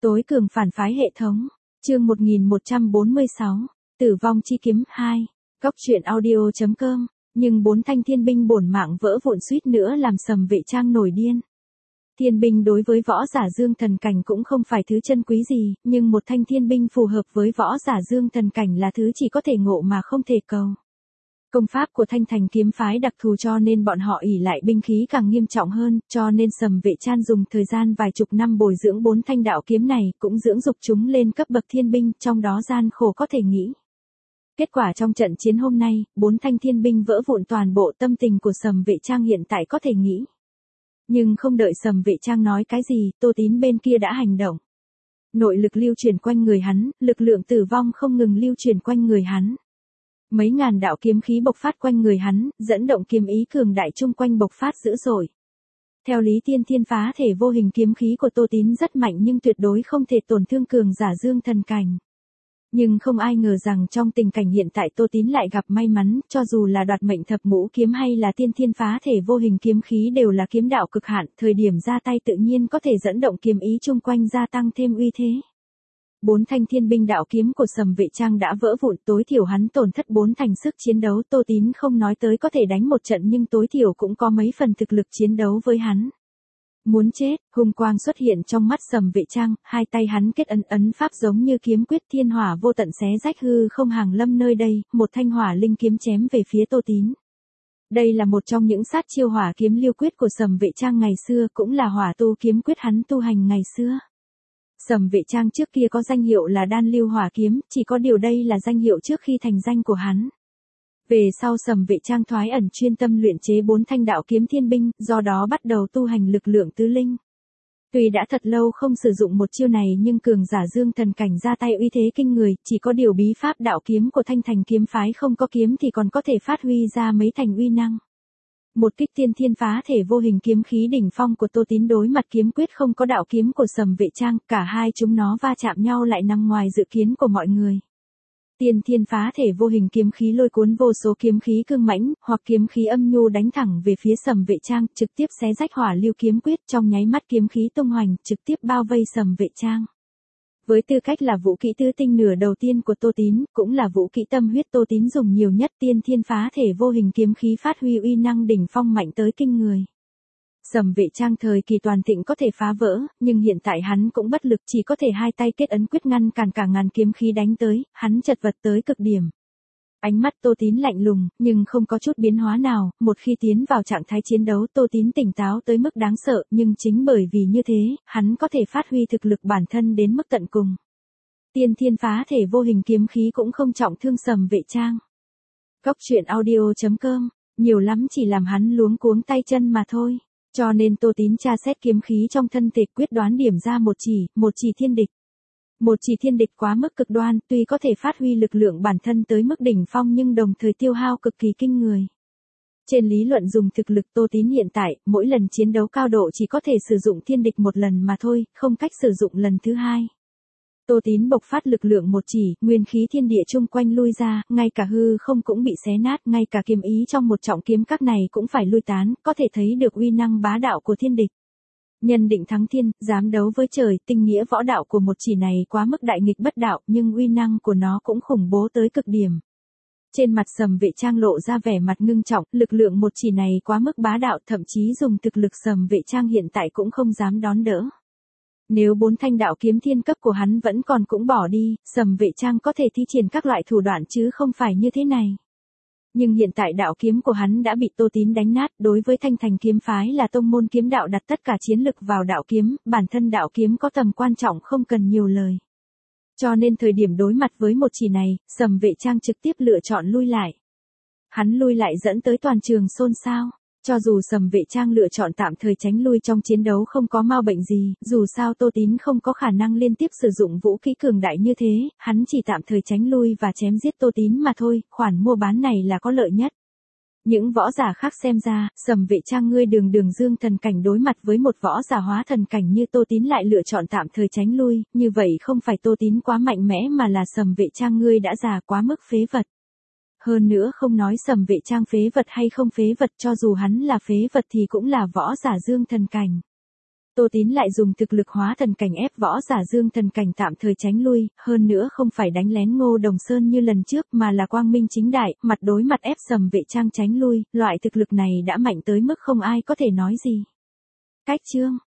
Tối cường phản phái hệ thống. Chương 1146. Tử vong chi kiếm 2. Góc truyện audio.com. Nhưng 4 thanh thiên binh bổn mạng vỡ vụn suýt nữa làm Sầm Vệ Trang nổi điên. Thiên binh đối với võ giả dương thần cảnh cũng không phải thứ chân quý gì, nhưng một thanh thiên binh phù hợp với võ giả dương thần cảnh là thứ chỉ có thể ngộ mà không thể cầu. Công pháp của Thanh Thành kiếm phái đặc thù cho nên bọn họ ỷ lại binh khí càng nghiêm trọng hơn, cho nên Sầm Vệ Trang dùng thời gian vài chục năm bồi dưỡng 4 thanh đạo kiếm này, cũng dưỡng dục chúng lên cấp bậc thiên binh, trong đó gian khổ có thể nghĩ. Kết quả trong trận chiến hôm nay, 4 thanh thiên binh vỡ vụn toàn bộ, tâm tình của Sầm Vệ Trang hiện tại có thể nghĩ. Nhưng không đợi Sầm Vệ Trang nói cái gì, Tô Tín bên kia đã hành động. Nội lực lưu chuyển quanh người hắn, lực lượng tử vong không ngừng lưu chuyển quanh người hắn. Mấy ngàn đạo kiếm khí bộc phát quanh người hắn, dẫn động kiếm ý cường đại chung quanh bộc phát dữ dội. Theo lý tiên thiên phá thể vô hình kiếm khí của Tô Tín rất mạnh nhưng tuyệt đối không thể tổn thương cường giả dương thần cảnh. Nhưng không ai ngờ rằng trong tình cảnh hiện tại Tô Tín lại gặp may mắn, cho dù là đoạt mệnh thập ngũ kiếm hay là tiên thiên phá thể vô hình kiếm khí đều là kiếm đạo cực hạn, thời điểm ra tay tự nhiên có thể dẫn động kiếm ý chung quanh gia tăng thêm uy thế. 4 thanh thiên binh đạo kiếm của Sầm Vệ Trang đã vỡ vụn, tối thiểu hắn tổn thất 4 thành sức chiến đấu. Tô Tín không nói tới có thể đánh một trận nhưng tối thiểu cũng có mấy phần thực lực chiến đấu với hắn. Muốn chết, hung quang xuất hiện trong mắt Sầm Vệ Trang, hai tay hắn kết ấn pháp giống như kiếm quyết, thiên hỏa vô tận xé rách hư không hàng lâm nơi đây, một thanh hỏa linh kiếm chém về phía Tô Tín. Đây là một trong những sát chiêu hỏa kiếm lưu quyết của Sầm Vệ Trang ngày xưa, cũng là hỏa tu kiếm quyết hắn tu hành ngày xưa. Sầm Vệ Trang trước kia có danh hiệu là Đan Lưu Hỏa Kiếm, chỉ có điều đây là danh hiệu trước khi thành danh của hắn. Về sau Sầm Vệ Trang thoái ẩn chuyên tâm luyện chế 4 thanh đạo kiếm thiên binh, do đó bắt đầu tu hành lực lượng tứ linh. Tuy đã thật lâu không sử dụng một chiêu này nhưng cường giả dương thần cảnh ra tay uy thế kinh người, chỉ có điều bí pháp đạo kiếm của Thanh Thành kiếm phái không có kiếm thì còn có thể phát huy ra mấy thành uy năng. Một kích tiên thiên phá thể vô hình kiếm khí đỉnh phong của Tô Tín đối mặt kiếm quyết không có đạo kiếm của Sầm Vệ Trang, cả hai chúng nó va chạm nhau lại nằm ngoài dự kiến của mọi người. Tiên thiên phá thể vô hình kiếm khí lôi cuốn vô số kiếm khí cương mãnh, hoặc kiếm khí âm nhu đánh thẳng về phía Sầm Vệ Trang, trực tiếp xé rách hỏa lưu kiếm quyết, trong nháy mắt kiếm khí tung hoành, trực tiếp bao vây Sầm Vệ Trang. Với tư cách là vũ kỹ tứ tinh nửa đầu tiên của Tô Tín, cũng là vũ kỹ tâm huyết Tô Tín dùng nhiều nhất, tiên thiên phá thể vô hình kiếm khí phát huy uy năng đỉnh phong mạnh tới kinh người. Sầm Vệ Trang thời kỳ toàn thịnh có thể phá vỡ, nhưng hiện tại hắn cũng bất lực, chỉ có thể hai tay kết ấn quyết ngăn cản cả ngàn kiếm khí đánh tới, hắn chật vật tới cực điểm. Ánh mắt Tô Tín lạnh lùng, nhưng không có chút biến hóa nào, một khi tiến vào trạng thái chiến đấu Tô Tín tỉnh táo tới mức đáng sợ, nhưng chính bởi vì như thế, hắn có thể phát huy thực lực bản thân đến mức tận cùng. Tiên thiên phá thể vô hình kiếm khí cũng không trọng thương Sầm Vệ Trang. Góc truyện audio.com, nhiều lắm chỉ làm hắn luống cuống tay chân mà thôi. Cho nên Tô Tín tra xét kiếm khí trong thân thể quyết đoán điểm ra một chỉ thiên địch. Một chỉ thiên địch quá mức cực đoan, tuy có thể phát huy lực lượng bản thân tới mức đỉnh phong nhưng đồng thời tiêu hao cực kỳ kinh người. Trên lý luận dùng thực lực Tô Tín hiện tại, mỗi lần chiến đấu cao độ chỉ có thể sử dụng thiên địch một lần mà thôi, không cách sử dụng lần thứ hai. Tô Tín bộc phát lực lượng một chỉ, nguyên khí thiên địa chung quanh lui ra, ngay cả hư không cũng bị xé nát, ngay cả kiếm ý trong một trọng kiếm các này cũng phải lui tán, có thể thấy được uy năng bá đạo của thiên địch. Nhân định thắng thiên, dám đấu với trời, tinh nghĩa võ đạo của một chỉ này quá mức đại nghịch bất đạo, nhưng uy năng của nó cũng khủng bố tới cực điểm. Trên mặt Sầm Vệ Trang lộ ra vẻ mặt ngưng trọng, lực lượng một chỉ này quá mức bá đạo, thậm chí dùng thực lực Sầm Vệ Trang hiện tại cũng không dám đón đỡ. Nếu 4 thanh đạo kiếm thiên cấp của hắn vẫn còn cũng bỏ đi, Sầm Vệ Trang có thể thi triển các loại thủ đoạn chứ không phải như thế này. Nhưng hiện tại đạo kiếm của hắn đã bị Tô Tín đánh nát, đối với Thanh Thành kiếm phái là tông môn kiếm đạo đặt tất cả chiến lực vào đạo kiếm, bản thân đạo kiếm có tầm quan trọng không cần nhiều lời. Cho nên thời điểm đối mặt với một chỉ này, Sầm Vệ Trang trực tiếp lựa chọn lui lại. Hắn lui lại dẫn tới toàn trường xôn xao. Cho dù Sầm Vệ Trang lựa chọn tạm thời tránh lui trong chiến đấu không có mau bệnh gì, dù sao Tô Tín không có khả năng liên tiếp sử dụng vũ khí cường đại như thế, hắn chỉ tạm thời tránh lui và chém giết Tô Tín mà thôi, khoản mua bán này là có lợi nhất. Những võ giả khác xem ra, Sầm Vệ Trang ngươi đường dương thần cảnh đối mặt với một võ giả hóa thần cảnh như Tô Tín lại lựa chọn tạm thời tránh lui, như vậy không phải Tô Tín quá mạnh mẽ mà là Sầm Vệ Trang ngươi đã già quá mức phế vật. Hơn nữa không nói Sầm Vệ Trang phế vật hay không phế vật, cho dù hắn là phế vật thì cũng là võ giả dương thần cảnh. Tô Tín lại dùng thực lực hóa thần cảnh ép võ giả Dương Thần cảnh tạm thời tránh lui, hơn nữa không phải đánh lén Ngô Đồng Sơn như lần trước mà là quang minh chính đại, mặt đối mặt ép Sầm Vệ Trang tránh lui, loại thực lực này đã mạnh tới mức không ai có thể nói gì. Cách chương